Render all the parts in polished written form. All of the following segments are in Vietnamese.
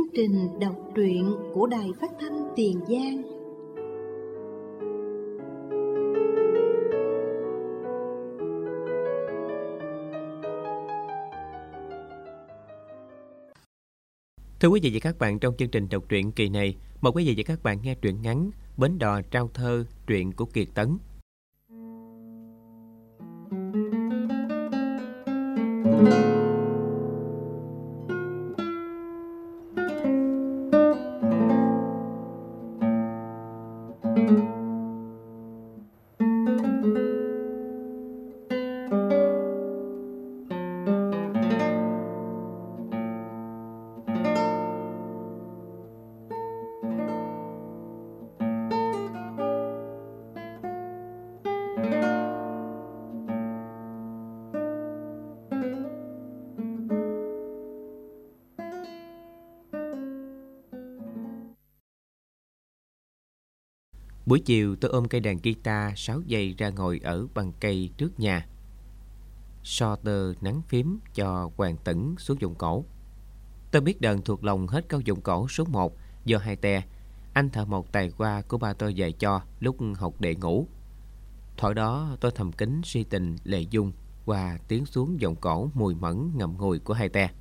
trình đọc truyện của Đài Phát thanh Tiền Giang. Thưa quý vị và các bạn, trong chương trình đọc truyện kỳ này, mời quý vị và các bạn nghe truyện ngắn Bến Đò Trao Thơ, truyện của Kiệt Tấn. Buổi chiều tôi ôm cây đàn guitar 6 giây ra ngồi ở băng cây trước nhà. So tơ nắng phím cho Hoàng Tửng xuống giọng cổ. Tôi biết đờn thuộc lòng hết câu giọng cổ số 1 do hai te, anh thợ mộc tài hoa của ba tôi dạy cho lúc học đệ ngũ. Thuở đó tôi thầm kính si tình Lệ Dung qua tiếng xuống giọng cổ mùi mẫn ngậm ngùi của hai te.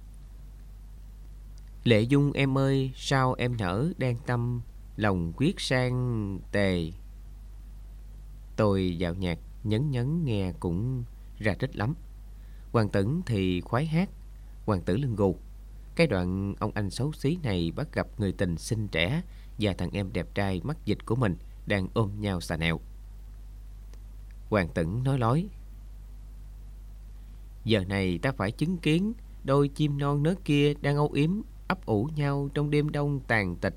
Lệ Dung em ơi, sao em nở đang tâm lòng quyết sang tề. Tôi dạo nhạc nhấn nhấn nghe cũng ra rít lắm. Hoàng Tửng thì khoái hát Hoàng tử lưng gù. Cái đoạn ông anh xấu xí này bắt gặp người tình xinh trẻ và thằng em đẹp trai mắt dịch của mình đang ôm nhau xà nẹo. Hoàng Tửng nói lối: giờ này ta phải chứng kiến đôi chim non nớt kia đang âu yếm ấp ủ nhau trong đêm đông tàn tịch.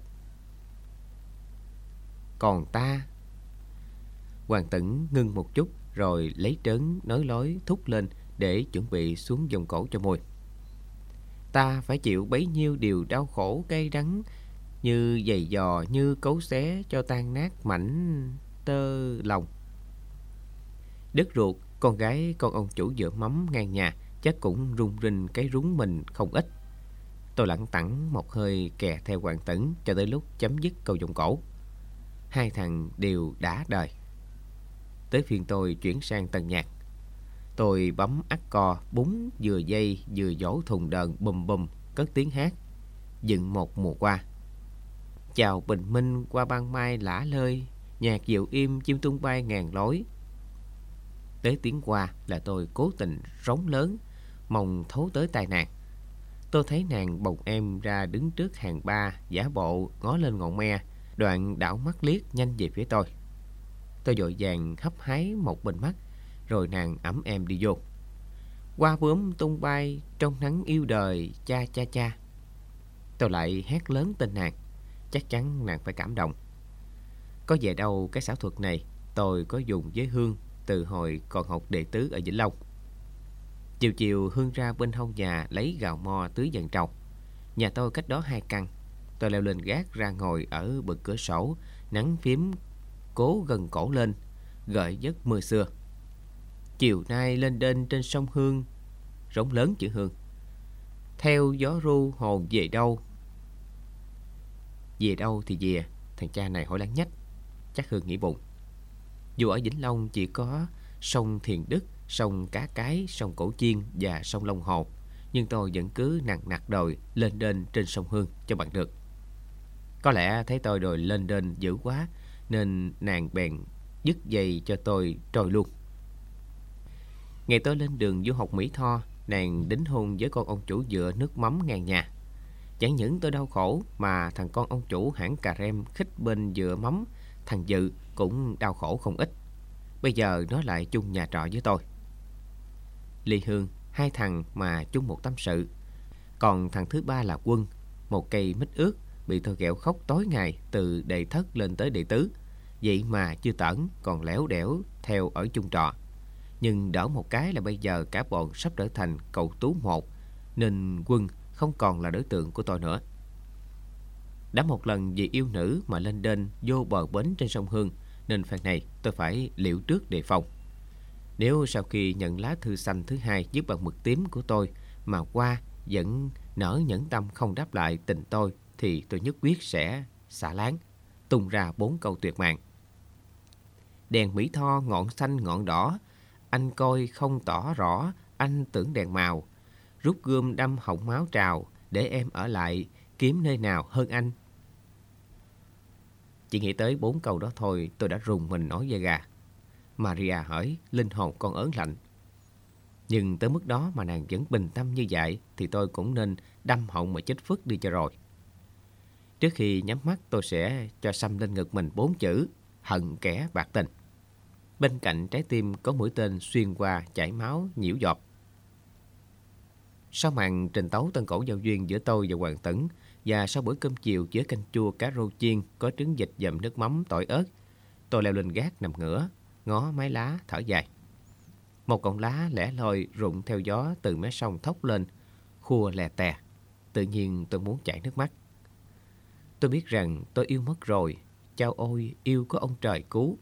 Còn ta... Hoàng Tửng ngưng một chút rồi lấy trớn nói lối thúc lên để chuẩn bị xuống vòng cổ cho môi. Ta phải chịu bấy nhiêu điều đau khổ cay đắng, như giày dò, như cấu xé cho tan nát mảnh tơ lòng. Đứt ruột, con gái con ông chủ dựa mắm ngang nhà chắc cũng rung rinh cái rúng mình không ít. Tôi lẳng tẳng một hơi kè theo Hoàng Tửng cho tới lúc chấm dứt câu vòng cổ. Hai thằng đều đã đời. Tới phiên tôi chuyển sang tần nhạc. Tôi bấm accord búng vừa dây vừa vỗ thùng đờn bùm bùm cất tiếng hát dựng một mùa qua. Chào bình minh qua ban mai lả lơi, nhạc dịu im chim tung bay ngàn lối. Tới tiếng qua là tôi cố tình rống lớn mong thấu tới tai nàng. Tôi thấy nàng bồng em ra đứng trước hàng ba, giả bộ ngó lên ngọn me, đoạn đảo mắt liếc nhanh về phía tôi. Tôi vội vàng hấp hái một bên mắt, rồi nàng ẵm em đi vô. Hoa bướm tung bay trong nắng yêu đời cha cha cha. Tôi lại hét lớn tên nàng, chắc chắn nàng phải cảm động. Có về đâu cái xảo thuật này tôi có dùng với Hương từ hồi còn học đệ tứ ở Vĩnh Long. Chiều chiều Hương ra bên hông nhà lấy gạo mo tưới dàn trầu. Nhà tôi cách đó 2 căn. Tôi leo lên gác ra ngồi ở bực cửa sổ, nắng phím cố gần cổ lên, gợi giấc mưa xưa. Chiều nay lên đên trên sông Hương, rống lớn chữ Hương. Theo gió ru hồn về đâu? Về đâu thì về, thằng cha này hỏi lắng nhách. Chắc Hương nghĩ bụng. Dù ở Vĩnh Long chỉ có sông Thiền Đức, sông Cá Cái, sông Cổ Chiên và sông Long Hồ, nhưng tôi vẫn cứ nặng nặc đòi lên đên trên sông Hương cho bằng được. Có lẽ thấy tôi đòi lên đên dữ quá nên nàng bèn dứt dây cho tôi trôi luôn. Ngày tôi lên đường du học Mỹ Tho, nàng đính hôn với con ông chủ dựa nước mắm ngang nhà. Chẳng những tôi đau khổ mà thằng con ông chủ hãng cà rem khích bên dựa mắm, thằng Dự, cũng đau khổ không ít. Bây giờ nó lại chung nhà trọ với tôi. Ly Hương, 2 thằng mà chung một tâm sự. Còn thằng thứ ba là Quân, một cây mít ướt, bị tôi ghẹo khóc tối ngày từ đệ thất lên tới đệ tứ. Vậy mà chưa tởn, còn léo đẻo theo ở chung trọ. Nhưng đỡ một cái là bây giờ cả bọn sắp trở thành cậu tú một, nên Quân không còn là đối tượng của tôi nữa. Đã một lần vì yêu nữ mà lên đên vô bờ bến trên sông Hương, nên phen này tôi phải liệu trước đề phòng. Nếu sau khi nhận lá thư xanh thứ 2 viết bằng mực tím của tôi mà qua vẫn nở nhẫn tâm không đáp lại tình tôi, thì tôi nhất quyết sẽ xả láng, tung ra 4 câu tuyệt mạng. Đèn Mỹ Tho ngọn xanh ngọn đỏ, anh coi không tỏ rõ, anh tưởng đèn màu. Rút gươm đâm họng máu trào, để em ở lại, kiếm nơi nào hơn anh. Chỉ nghĩ tới 4 câu đó thôi, tôi đã rùng mình nổi da gà. Maria hỏi, linh hồn con ớn lạnh. Nhưng tới mức đó mà nàng vẫn bình tâm như vậy thì tôi cũng nên đâm họng mà chết phức đi cho rồi. Trước khi nhắm mắt, tôi sẽ cho xăm lên ngực mình 4 chữ: hận kẻ bạc tình. Bên cạnh trái tim có mũi tên xuyên qua chảy máu nhiễu giọt. Sau màn trình tấu tân cổ giao duyên giữa tôi và Hoàng Tửng, và sau bữa cơm chiều với canh chua cá rô chiên có trứng vịt dầm nước mắm tỏi ớt, tôi leo lên gác nằm ngửa, ngó mái lá thở dài. Một cọng lá lẻ loi rụng theo gió từ mé sông thốc lên, khua lè tè. Tự nhiên tôi muốn chảy nước mắt. Tôi biết rằng tôi yêu mất rồi. Chao ôi, yêu có ông trời cứu.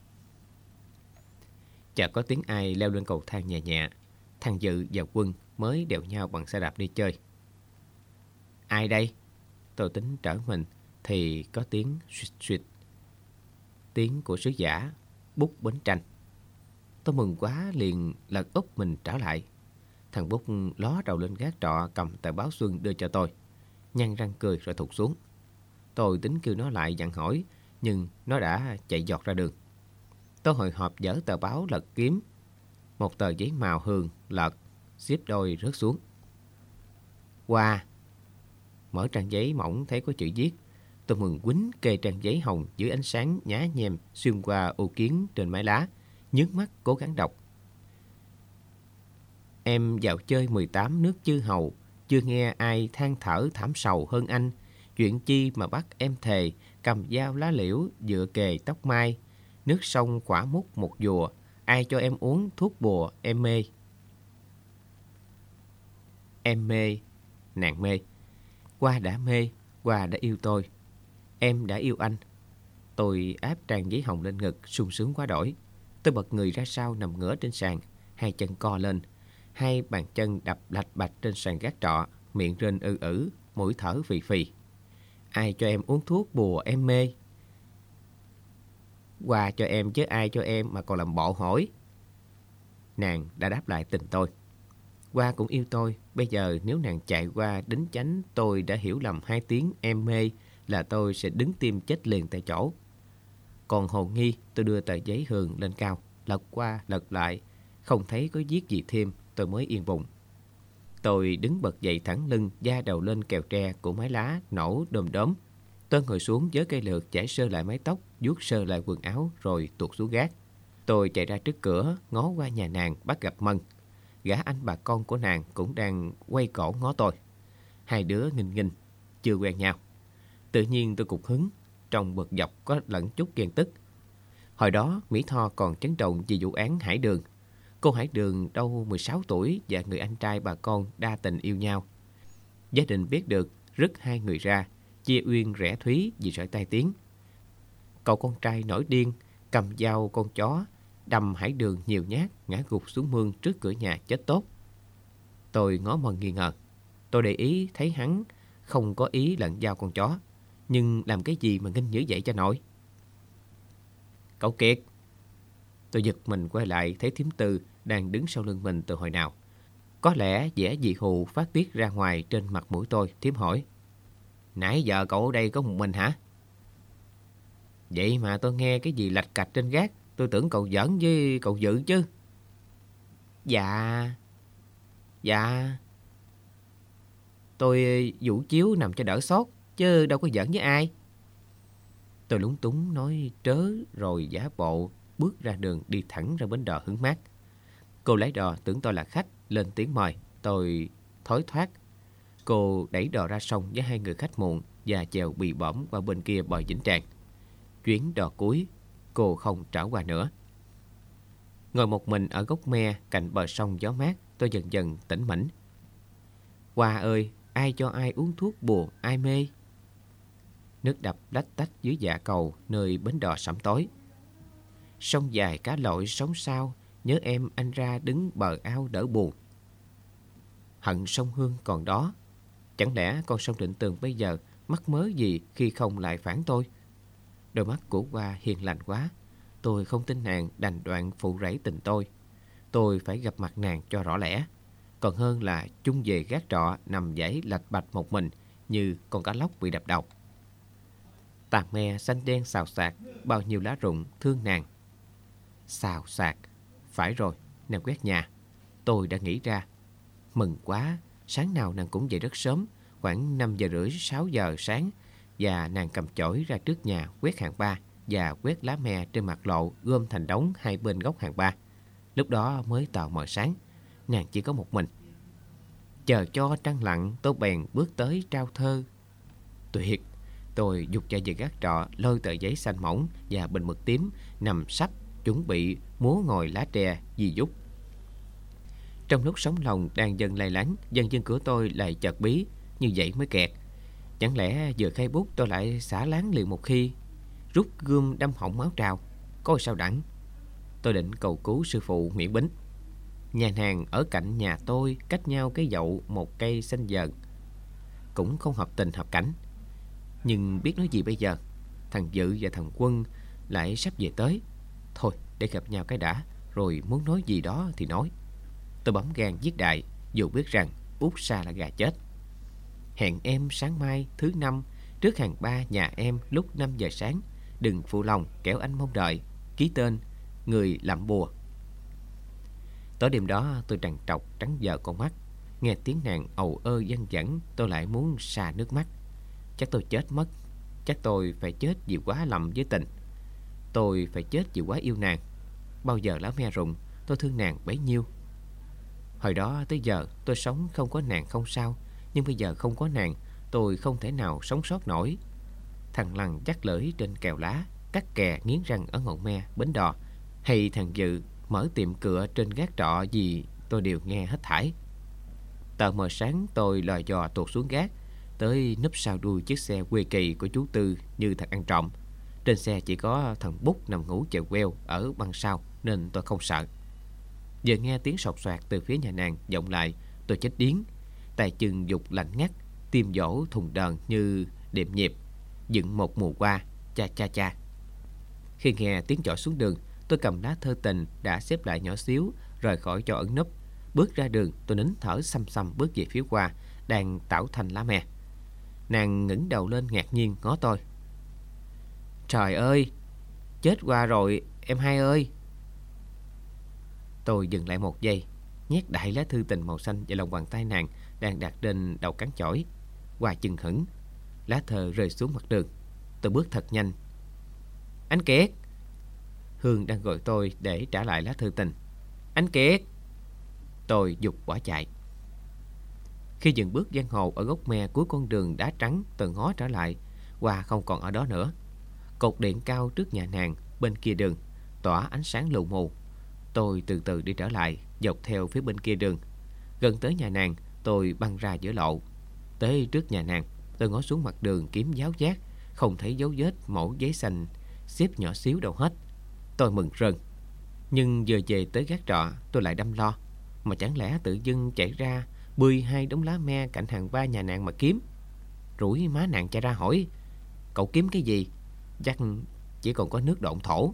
Chợt có tiếng ai leo lên cầu thang nhẹ nhẹ. Thằng Dự và Quân mới đèo nhau bằng xe đạp đi chơi. Ai đây? Tôi tính trở mình thì có tiếng suýt suýt. Tiếng của sứ giả Bút Bến Tranh. Tôi mừng quá liền lật úp mình trở lại. Thằng Bút ló đầu lên gác trọ, cầm tờ báo Xuân đưa cho tôi, nhăn răng cười rồi thụt xuống. Tôi tính kêu nó lại dặn hỏi, nhưng nó đã chạy giọt ra đường. Tôi hồi hộp dở tờ báo lật kiếm. Một tờ giấy màu hường lật, xếp đôi rớt xuống. Qua. Mở trang giấy mỏng thấy có chữ viết. Tôi mừng quýnh kê trang giấy hồng dưới ánh sáng nhá nhem xuyên qua ô kiến trên mái lá, nhướng mắt cố gắng đọc. Em vào chơi 18 nước chư hầu, chưa nghe ai than thở thảm sầu hơn anh. Chuyện chi mà bắt em thề, cầm dao lá liễu dựa kề tóc mai. Nước sông quả mút một dùa, ai cho em uống thuốc bùa em mê. Em mê, nàng mê. Qua đã mê, Qua đã yêu tôi. Em đã yêu anh. Tôi áp trang giấy hồng lên ngực, sung sướng quá đổi. Tôi bật người ra sau nằm ngửa trên sàn, hai chân co lên, hai bàn chân đập lạch bạch trên sàn gác trọ, miệng rên ư, mũi thở phì phì. Ai cho em uống thuốc bùa em mê. Qua cho em chứ ai cho em mà còn làm bộ hỏi. Nàng đã đáp lại tình tôi. Qua cũng yêu tôi. Bây giờ nếu nàng chạy qua đính chánh, tôi đã hiểu lầm 2 tiếng em mê là tôi sẽ đứng tim chết liền tại chỗ. Còn hồ nghi, tôi đưa tờ giấy hường lên cao, lật qua lật lại, không thấy có viết gì thêm, tôi mới yên bụng. Tôi đứng bật dậy thẳng lưng, da đầu lên kèo tre của mái lá nổ đom đóm. Tôi ngồi xuống với cây lược, chải sơ lại mái tóc, vuốt sơ lại quần áo rồi tuột xuống gác. Tôi chạy ra trước cửa, ngó qua nhà nàng bắt gặp Mân. Gã anh bà con của nàng cũng đang quay cổ ngó tôi. Hai đứa nghinh nghinh, chưa quen nhau. Tự nhiên tôi cục hứng, trong bực dọc có lẫn chút ghen tức. Hồi đó Mỹ Tho còn chấn động vì vụ án Hải Đường. Cô Hải Đường đâu 16 tuổi và người anh trai bà con đa tình yêu nhau. Gia đình biết được, rứt hai người ra, chia uyên rẽ thúy vì sợi tai tiếng. Cậu con trai nổi điên, cầm dao con chó, đâm Hải Đường nhiều nhát, ngã gục xuống mương trước cửa nhà chết tốt. Tôi ngó Mân nghi ngờ. Tôi để ý thấy hắn không có ý lận dao con chó, nhưng làm cái gì mà nghinh dữ vậy cho nổi. Cậu Kiệt. Tôi giật mình quay lại thấy thím Tư đang đứng sau lưng mình từ hồi nào. Có lẽ vẻ dị hù phát tiết ra ngoài trên mặt mũi tôi. Thím hỏi: Nãy giờ cậu ở đây có một mình hả? Vậy mà tôi nghe cái gì lạch cạch trên gác. Tôi tưởng cậu giỡn với cậu Dự chứ. Dạ. Tôi vũ chiếu nằm cho đỡ sốt, chứ đâu có giỡn với ai. Tôi lúng túng nói trớ rồi giả bộ bước ra đường đi thẳng ra bến đò hứng mát. Cô lái đò tưởng tôi là khách, lên tiếng mời. Tôi thối thoát. Cô đẩy đò ra sông với hai người khách muộn và chèo bì bõm qua bên kia bờ Vĩnh Tràng. Chuyến đò cuối, cô không trở qua nữa. Ngồi một mình ở gốc me cạnh bờ sông gió mát, tôi dần dần tỉnh mẫn. Qua ơi, ai cho ai uống thuốc bùa ai mê. Nước đập lách tách dưới dạ cầu nơi bến đò sẫm tối. Sông dài cá lội sóng sao, nhớ em anh ra đứng bờ ao đỡ buồn. Hận sông Hương còn đó. Chẳng lẽ con sông Định Tường bây giờ mắc mớ gì khi không lại phản tôi? Đôi mắt của Hoa hiền lành quá. Tôi không tin nàng đành đoạn phụ rẫy tình tôi. Tôi phải gặp mặt nàng cho rõ lẽ, còn hơn là chung về gác trọ nằm dãy lạch bạch một mình như con cá lóc bị đập đầu. Tàn me xanh đen xào xạc, bao nhiêu lá rụng thương nàng. Xào xạc, phải rồi, nàng quét nhà. Tôi đã nghĩ ra. Mừng quá, sáng nào nàng cũng dậy rất sớm, khoảng 5:30 6 giờ sáng, và nàng cầm chổi ra trước nhà quét hàng ba và quét lá me trên mặt lộ gom thành đống hai bên góc hàng ba. Lúc đó mới tờ mờ sáng, nàng chỉ có một mình. Chờ cho trăng lặng, tôi bèn bước tới trao thơ. Tuyệt! Tôi giục chạy về gác trọ, lôi tờ giấy xanh mỏng và bình mực tím nằm sắp chuẩn bị múa ngồi lá tre di dúc. Trong lúc sóng lòng đang dần lay lắng, dần dần của tôi lại chợt bí, như vậy mới kẹt. Chẳng lẽ vừa khai bút tôi lại xả láng liền một khi, rút gươm đâm họng máu trào, coi sao đặng. Tôi định cầu cứu sư phụ Nguyễn Bính. Nhà nàng ở cạnh nhà tôi, cách nhau cái dậu một cây xanh dờn, cũng không hợp tình hợp cảnh. Nhưng biết nói gì bây giờ? Thằng Dự và thằng Quân lại sắp về tới. Thôi để gặp nhau cái đã, rồi muốn nói gì đó thì nói. Tôi bấm gan viết đại, dù biết rằng út xa là gà chết. Hẹn em sáng mai thứ năm trước hàng ba nhà em lúc 5 giờ sáng. Đừng phụ lòng kẻo anh mong đợi. Ký tên người làm bùa. Tối đêm đó tôi trằn trọc trắng dờ con mắt. Nghe tiếng nàng ầu ơ văng vẳng, tôi lại muốn xà nước mắt. Chắc tôi chết mất. Chắc tôi phải chết vì quá lầm với tình. Tôi phải chết vì quá yêu nàng. Bao giờ lá me rụng, tôi thương nàng bấy nhiêu. Hồi đó tới giờ tôi sống không có nàng không sao, nhưng bây giờ không có nàng, tôi không thể nào sống sót nổi. Thằng Lằn chắc lưỡi trên kèo lá, cắt kè nghiến răng ở ngọn me bến đò, hay thằng Dự mở tiệm cựa trên gác trọ gì, tôi đều nghe hết thảy. Tờ mờ sáng tôi lò dò tuột xuống gác, tới núp sau đuôi chiếc xe quê kỳ của chú Tư như thật ăn trộm. Trên xe chỉ có thằng Bút nằm ngủ chèo queo ở băng sau, nên tôi không sợ. Giờ nghe tiếng sột soạt từ phía nhà nàng vọng lại, tôi chết điếng. Tay chân dục lạnh ngắt, tim dỗ thùng đờn như đệm nhịp, dựng một mùa qua, cha cha cha. Khi nghe tiếng chọi xuống đường, tôi cầm lá thơ tình đã xếp lại nhỏ xíu, rời khỏi chỗ ẩn núp. Bước ra đường, tôi nín thở xăm xăm bước về phía Hoa, đang tảo thành lá me. Nàng ngẩng đầu lên ngạc nhiên ngó tôi. Trời ơi, chết Hoa rồi em hai ơi. Tôi dừng lại một giây, nhét đại lá thư tình màu xanh vào lòng bàn tay nàng đang đặt trên đầu cán chổi. Hoa chừng hững, lá thơ rơi xuống mặt đường. Tôi bước thật nhanh. Anh Kiệt! Hương đang gọi tôi để trả lại lá thư tình. Anh Kiệt! Tôi giục bỏ chạy. Khi dừng bước giang hồ ở gốc me cuối con đường đá trắng, tôi ngó trở lại. Hoa không còn ở đó nữa. Cột điện cao trước nhà nàng bên kia đường tỏa ánh sáng lù mù. Tôi từ từ đi trở lại, dọc theo phía bên kia đường. Gần tới nhà nàng, tôi băng ra giữa lộ. Tới trước nhà nàng, tôi ngó xuống mặt đường kiếm giáo giác, không thấy dấu vết mẩu giấy xanh xếp nhỏ xíu đâu hết. Tôi mừng rơn. Nhưng vừa về tới gác trọ, tôi lại đâm lo. Mà chẳng lẽ tự dưng chạy ra bươi hai đống lá me cạnh hàng ba nhà nàng mà kiếm? Rủi má nàng chạy ra hỏi, cậu kiếm cái gì? Chắc chỉ còn có nước độn thổ.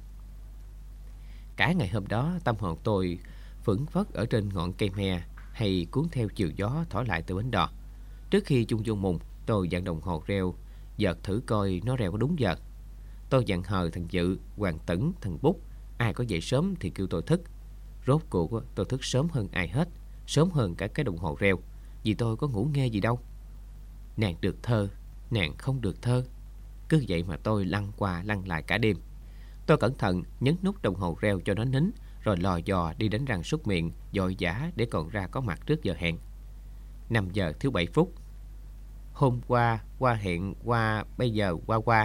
Cả ngày hôm đó tâm hồn tôi phững phất ở trên ngọn cây me, hay cuốn theo chiều gió thổi lại từ bến đò. Trước khi chung dung mùng, tôi dặn đồng hồ reo giật thử coi nó reo có đúng giờ. Tôi dặn hờ thằng Dự, Hoàng Tửng, thằng Bút, ai có dậy sớm thì kêu tôi thức. Rốt cuộc tôi thức sớm hơn ai hết, sớm hơn cả cái đồng hồ reo, vì tôi có ngủ nghe gì đâu. Nàng được thơ, nàng không được thơ. Cứ vậy mà tôi lăn qua lăn lại cả đêm. Tôi cẩn thận nhấn nút đồng hồ reo cho nó nín, rồi lò dò đi đánh răng súc miệng, vội vã để còn ra có mặt trước giờ hẹn. 5 giờ thiếu 7 phút. Hôm qua hẹn qua, bây giờ qua.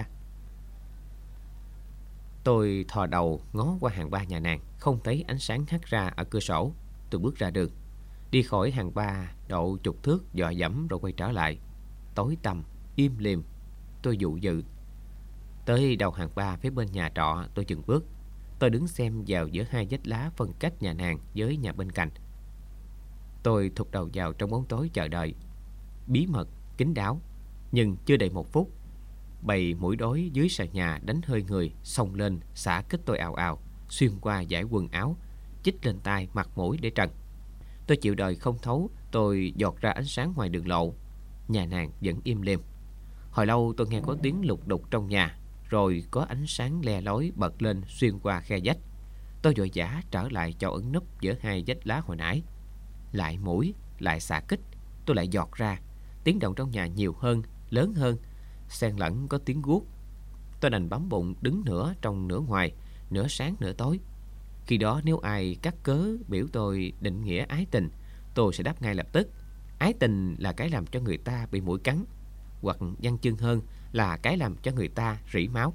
Tôi thò đầu ngó qua hàng ba nhà nàng, không thấy ánh sáng hắt ra ở cửa sổ. Tôi bước ra đường, đi khỏi hàng ba độ chục thước, dò dẫm rồi quay trở lại. Tối tăm, im lìm. Tôi dụ dự. Tới đầu hàng ba phía bên nhà trọ, tôi dừng bước. Tôi đứng xem vào giữa hai vách lá phân cách nhà nàng với nhà bên cạnh. Tôi thụt đầu vào trong bóng tối chờ đợi. Bí mật, kín đáo. Nhưng chưa đầy 1 phút, bầy muỗi đói dưới sàn nhà đánh hơi người xông lên xả kích tôi ào ào, xuyên qua dải quần áo, chích lên tai mặt mũi để trần. Tôi chịu đời không thấu, tôi giọt ra ánh sáng ngoài đường lộ. Nhà nàng vẫn im lìm. Hồi lâu tôi nghe có tiếng lục đục trong nhà, rồi có ánh sáng le lói bật lên xuyên qua khe vách. Tôi vội vã trở lại chỗ ẩn núp giữa 2 vách lá hồi nãy. Lại muỗi, lại xạ kích. Tôi lại giọt ra. Tiếng động trong nhà nhiều hơn, lớn hơn, xen lẫn có tiếng guốc. Tôi đành bấm bụng đứng nửa trong nửa ngoài, nửa sáng nửa tối. Khi đó nếu ai cắt cớ biểu tôi định nghĩa ái tình, tôi sẽ đáp ngay lập tức: ái tình là cái làm cho người ta bị muỗi cắn, hoặc văn chương hơn là cái làm cho người ta rỉ máu.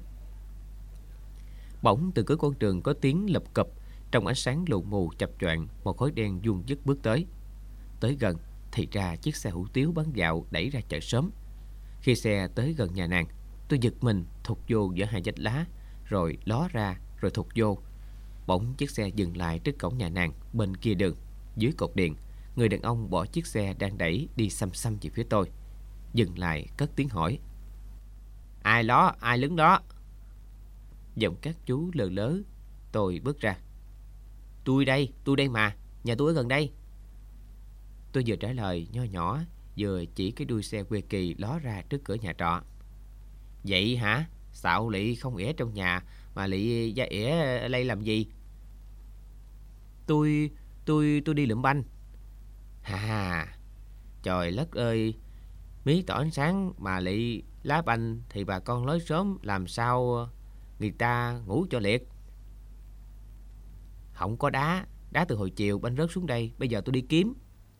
Bỗng từ cửa con trường có tiếng lụp cụp. Trong ánh sáng lù mù chập choạng, một khối đen vuông vức bước tới. Tới gần thì ra chiếc xe hủ tiếu bán gạo đẩy ra chợ sớm. Khi xe tới gần nhà nàng, tôi giật mình thụt vô giữa 2 vách lá, rồi ló ra, rồi thụt vô. Bỗng chiếc xe dừng lại trước cổng nhà nàng bên kia đường. Dưới cột điện, người đàn ông bỏ chiếc xe đang đẩy đi xăm xăm về phía tôi. Dừng lại cất tiếng hỏi: ai đó, ai đứng đó? Giọng các chú lờ lớ. Tôi bước ra: tôi đây mà, nhà tôi ở gần đây. Tôi vừa trả lời nho nhỏ, vừa chỉ cái đuôi xe quê kỳ ló ra trước cửa nhà trọ. Vậy hả? Xạo lị không ỉa trong nhà mà lị ra ỉa lây làm gì? Tôi đi lượm banh. Hà, trời đất ơi, mí tỏ ánh sáng mà lị lá banh thì bà con lối sớm làm sao người ta ngủ cho liệt. Không có đá từ hồi chiều banh rớt xuống đây, bây giờ tôi đi kiếm.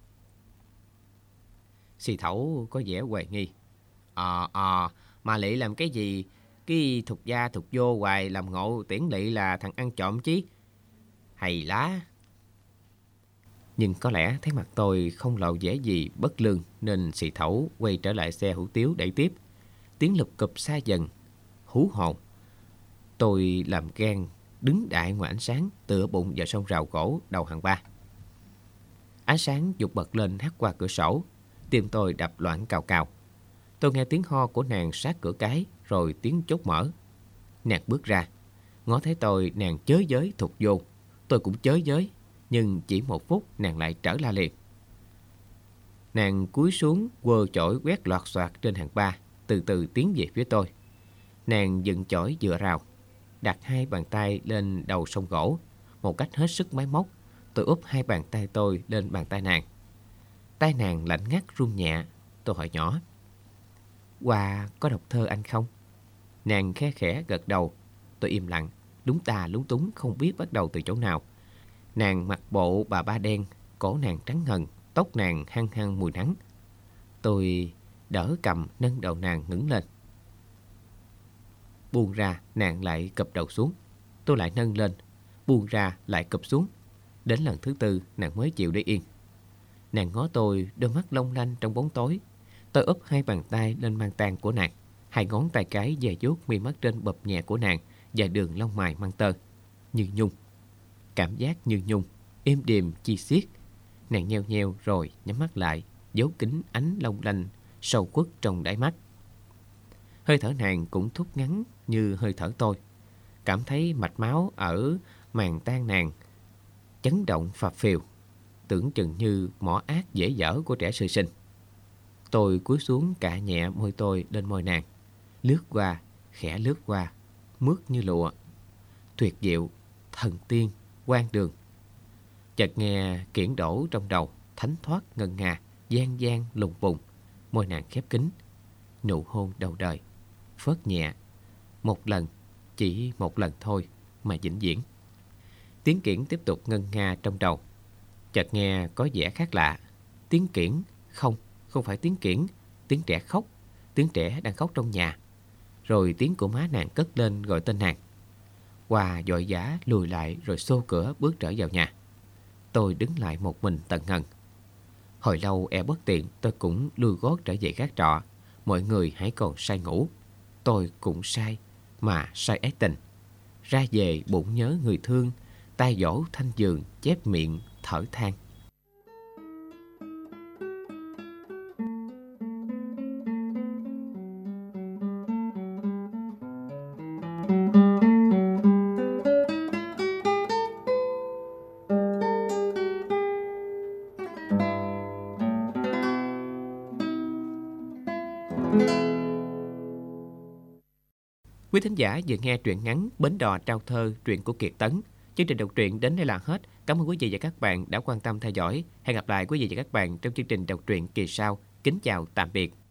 Xì Thẩu có vẻ hoài nghi. Mà lị làm cái gì? Cái thục gia thục vô hoài làm ngộ tiễn lị là thằng ăn trộm chứ. Hay lá. Nhưng có lẽ thấy mặt tôi không lộ vẻ gì bất lương, nên Xì Thẩu quay trở lại xe hủ tiếu đẩy tiếp. Tiếng lụp cụp xa dần. Hú hồn. Tôi làm gan đứng đại ngoài ánh sáng, tựa bụng vào sông rào gỗ đầu hàng 3. Ánh sáng vụt bật lên hắt qua cửa sổ. Tim tôi đập loạn cào cào. Tôi nghe tiếng ho của nàng sát cửa cái, rồi tiếng chốt mở. Nàng bước ra, ngó thấy tôi, nàng chới giới thụt vô. Tôi cũng chới giới, nhưng chỉ 1 phút nàng lại trở la liền. Nàng cúi xuống quơ chổi quét loạt xoạt trên hàng 3, từ từ tiến về phía tôi. Nàng dựng chổi dựa rào, đặt 2 bàn tay lên đầu sông gỗ, một cách hết sức máy móc. Tôi úp 2 bàn tay tôi lên bàn tay nàng. Tay nàng lạnh ngắt run nhẹ. Tôi hỏi nhỏ: Hoa có đọc thơ anh không? Nàng khe khẽ gật đầu. Tôi im lặng, lúng ta lúng túng không biết bắt đầu từ chỗ nào. Nàng mặc bộ bà ba đen, cổ nàng trắng ngần, tóc nàng hăng hăng mùi nắng. Tôi đỡ cầm nâng đầu nàng ngẩng lên. Buông ra, nàng lại cụp đầu xuống. Tôi lại nâng lên, buông ra lại cụp xuống. Đến lần thứ 4 nàng mới chịu để yên. Nàng ngó tôi, đôi mắt long lanh trong bóng tối. Tôi úp 2 bàn tay lên mang tang của nàng. 2 ngón tay cái dè vuốt mi mắt trên bập nhẹ của nàng và đường lông mày mang tơ. Như nhung. Cảm giác như nhung, êm đềm chi xiết. Nàng nheo nheo rồi nhắm mắt lại, giấu kín ánh long lanh sâu quất trong đáy mắt. Hơi thở nàng cũng thúc ngắn như hơi thở tôi. Cảm thấy mạch máu ở màng tang nàng chấn động phập phìu, tưởng chừng như mỏ ác dễ dở của trẻ sơ sinh. Tôi cúi xuống cạ nhẹ môi tôi lên môi nàng, lướt qua, khẽ lướt qua, mướt như lụa. Tuyệt diệu, thần tiên, quan đường. Chợt nghe kiển đổ trong đầu, thánh thoát ngân nga, gian gian lùng bùng. Môi nàng khép kín, nụ hôn đầu đời, phớt nhẹ. Một lần, chỉ một lần thôi mà vĩnh viễn. Tiếng kiển tiếp tục ngân nga trong đầu. Chợt nghe có vẻ khác lạ. Tiếng kiển không phải tiếng kiển, tiếng trẻ khóc. Tiếng trẻ đang khóc trong nhà. Rồi tiếng của má nàng cất lên gọi tên nàng. Hoa vội vã lùi lại rồi xô cửa bước trở vào nhà. Tôi đứng lại một mình tận ngần. Hồi lâu e bất tiện, tôi cũng lui gót trở về gác trọ. Mọi người hãy còn say ngủ. Tôi cũng say, mà say ái tình. Ra về bụng nhớ người thương, tay dỗ thanh giường, chép miệng thở than. Quý thính giả vừa nghe truyện ngắn Bến Đò Trao Thơ, truyện của Kiệt Tấn. Chương trình đọc truyện đến đây là hết. Cảm ơn quý vị và các bạn đã quan tâm theo dõi. Hẹn gặp lại quý vị và các bạn trong chương trình đọc truyện kỳ sau. Kính chào tạm biệt.